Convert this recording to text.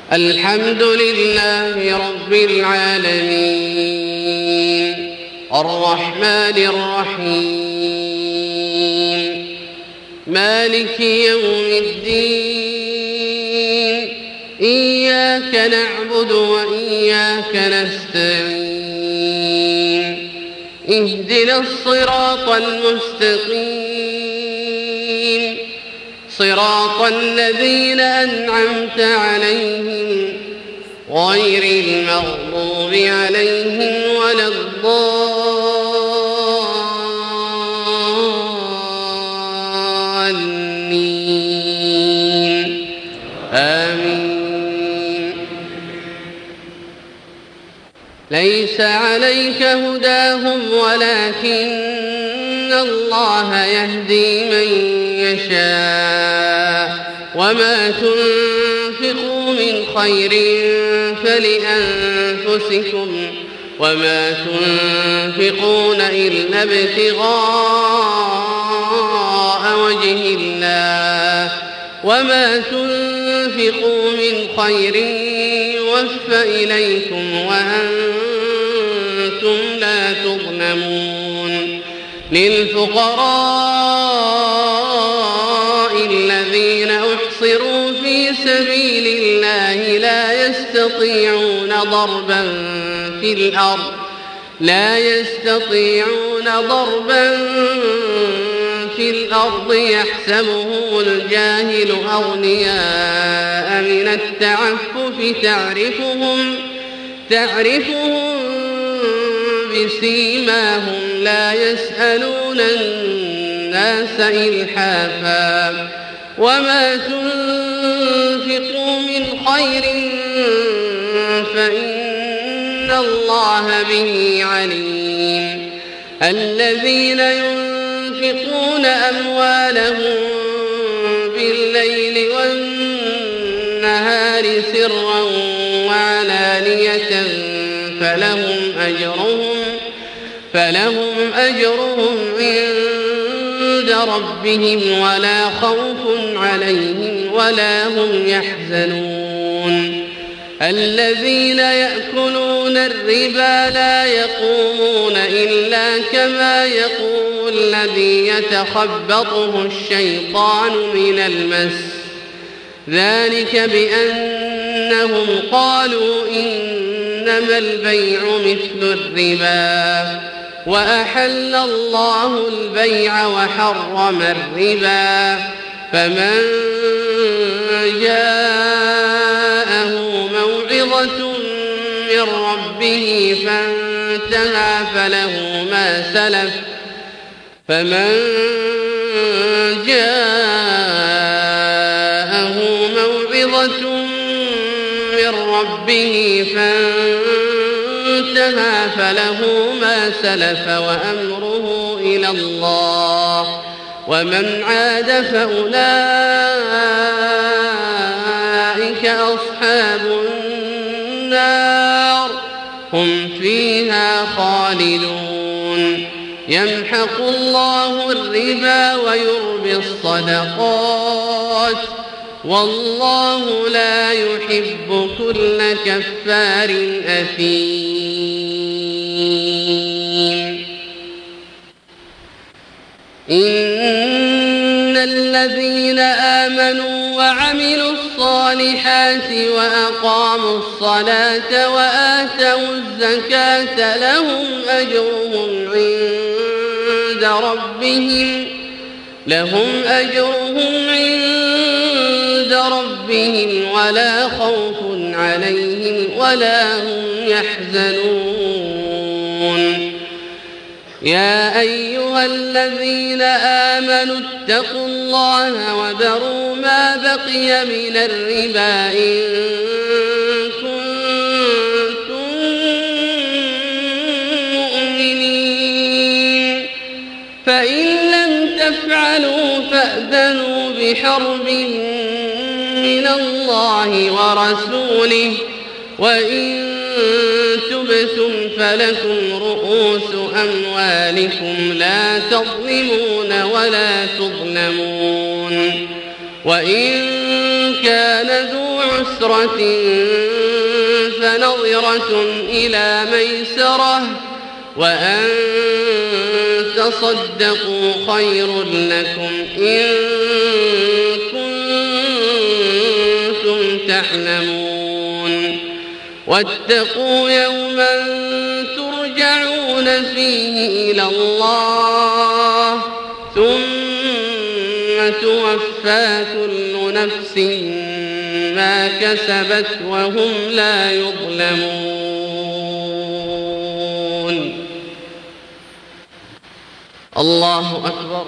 الحمد لله رب العالمين الرحمن الرحيم مالك يوم الدين إياك نعبد وإياك نستعين اهدنا الصراط المستقيم صراط الذين أنعمت عليهم غير المغضوب عليهم ولا الضالين آمين. ليس عليك هداهم ولكن الله يهدي من يشاء وما تنفقوا من خير فلأنفسكم وما تنفقون إلا ابتغاء وجه الله وما تنفقوا من خير يوفى إليكم وأنتم لا تظلمون. للفقراء الذين أحصروا في سبيل الله لا يستطيعون ضربا في الأرض يحسبهم الجاهل أغنياء من التعفف تعرفهم بسيماهم لا يسألون الناس إلحافا وما تنفقوا من خير فإن الله به عليم. الذين ينفقون أموالهم بالليل والنهار سرا وعلانية فلهم أجرهم عند ربهم ولا خوف عليهم ولا هم يحزنون. الذين يأكلون الربا لا يقومون إلا كما يقوم الذي يتخبطه الشيطان من المس ذلك بأنهم قالوا إنما البيع مثل الربا وأحل الله البيع وحرم الربا فمن جاءه موعظة من ربه فانتهى فله ما سلف وأمره إلى الله ومن عاد فأولئك أصحاب النار هم فيها خالدون. يمحق الله الربا ويربي الصدقات والله لا يحب كل كفار أثيم. إن الذين آمنوا وعملوا الصالحات وأقاموا الصلاة وآتوا الزكاة لهم أجرهم عند ربهم ولا خوف عليهم ولا هم يحزنون. يا أيها الذين آمنوا اتقوا الله وذروا ما بقي من الربا إن كنتم مؤمنين فإن لم تفعلوا فأذنوا بحرب من الله ورسوله وإن تبتم فلكم رؤوس أموالكم لا تظلمون ولا تظلمون. وإن كان ذو عسرة فنظرة إلى ميسرة وأن تصدقوا خير لكم إن كنتم تعلمون واتقوا يوما ترجعون فيه إلى الله ثم توفى كل نفس ما كسبت وهم لا يظلمون. الله أكبر.